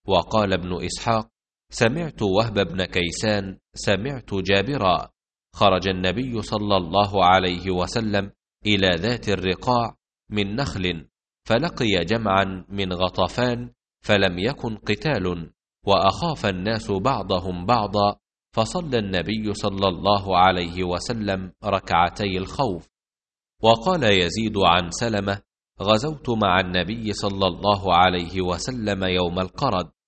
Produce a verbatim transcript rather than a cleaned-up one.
وقال ابن إسحاق: سمعت وهب بن كيسان سمعت جابرا: خرج النبي صلى الله عليه وسلم إلى ذات الرقاع من نخل، فلقي جمعا من غطفان، فلم يكن قتال، وأخاف الناس بعضهم بعضا، فصلى النبي صلى الله عليه وسلم ركعتي الخوف. وقال يزيد عن سلمة: غزوت مع النبي صلى الله عليه وسلم يوم القرد،